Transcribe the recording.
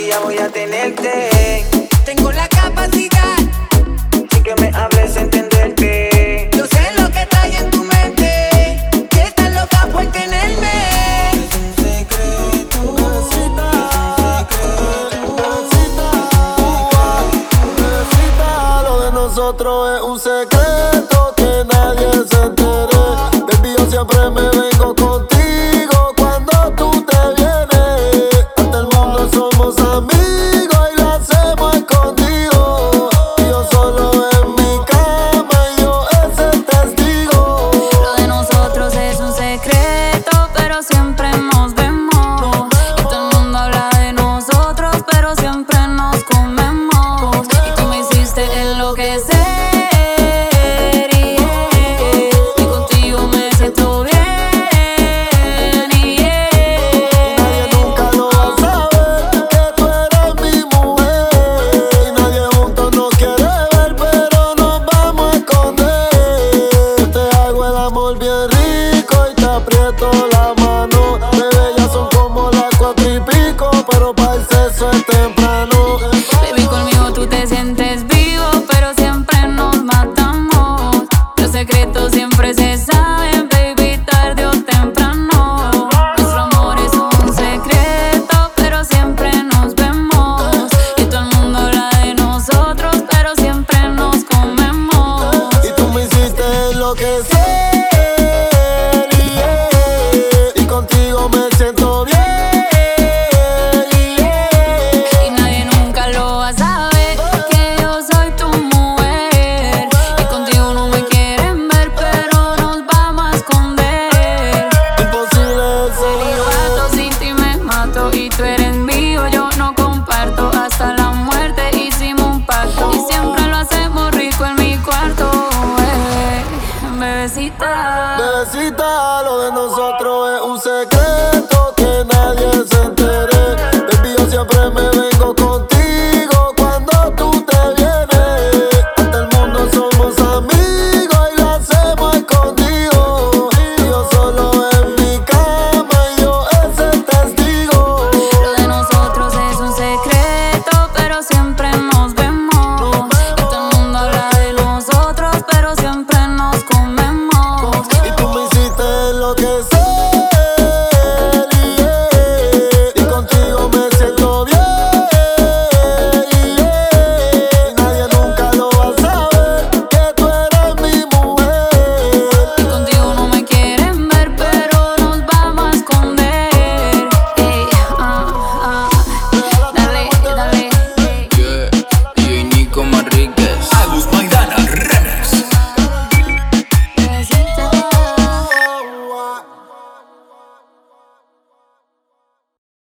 día voy a tenerte. Tengo la capacidad Sin que me hables, entenderte. yo sé lo que trae en tu mente, que estás loca por tenerme. Es un secreto, Lo de nosotros es un secreto que nadie se entere. Baby, yo siempre me vengo contigo cuando tú te vienes. Ante el mundo somos amigos y lo hacemos escondido. Y yo solo en mi cama y yo es el testigo. Lo de nosotros es un secreto, pero siempre nos vemos. Y todo el mundo habla de nosotros, pero siempre nos comemos. Y tú me hiciste enloquecer, y contigo me siento bien, Nadie nunca lo va a saber que tú eres mi mujer. Y nadie juntos nos quiere ver, pero nos vamos a esconder. Te hago el amor bien rico y te aprieto la mano. Bebé, ya son como las 4:00 pero para el sexo es temprano. Baby, conmigo tú te sientes vivo, pero siempre nos matamos. Los secretos siempre se saben, baby, tarde o temprano. Nuestro amor es un secreto, pero siempre nos vemos. Y todo el mundo habla de nosotros, pero siempre nos comemos. Y tú me hiciste enloquecer, y contigo me siento bien. Y nadie nunca lo va a saber, que yo soy tu mujer. Y contigo no me quieren ver, pero nos vamos a esconder. Imposible ser. Celibato, sin ti me mato y tú eres mío, yo no comparto. Hasta la muerte hicimos un pacto y siempre lo hacemos rico en mi cuarto, bebecita. Bebecita, lo de nosotros es un secreto que nadie se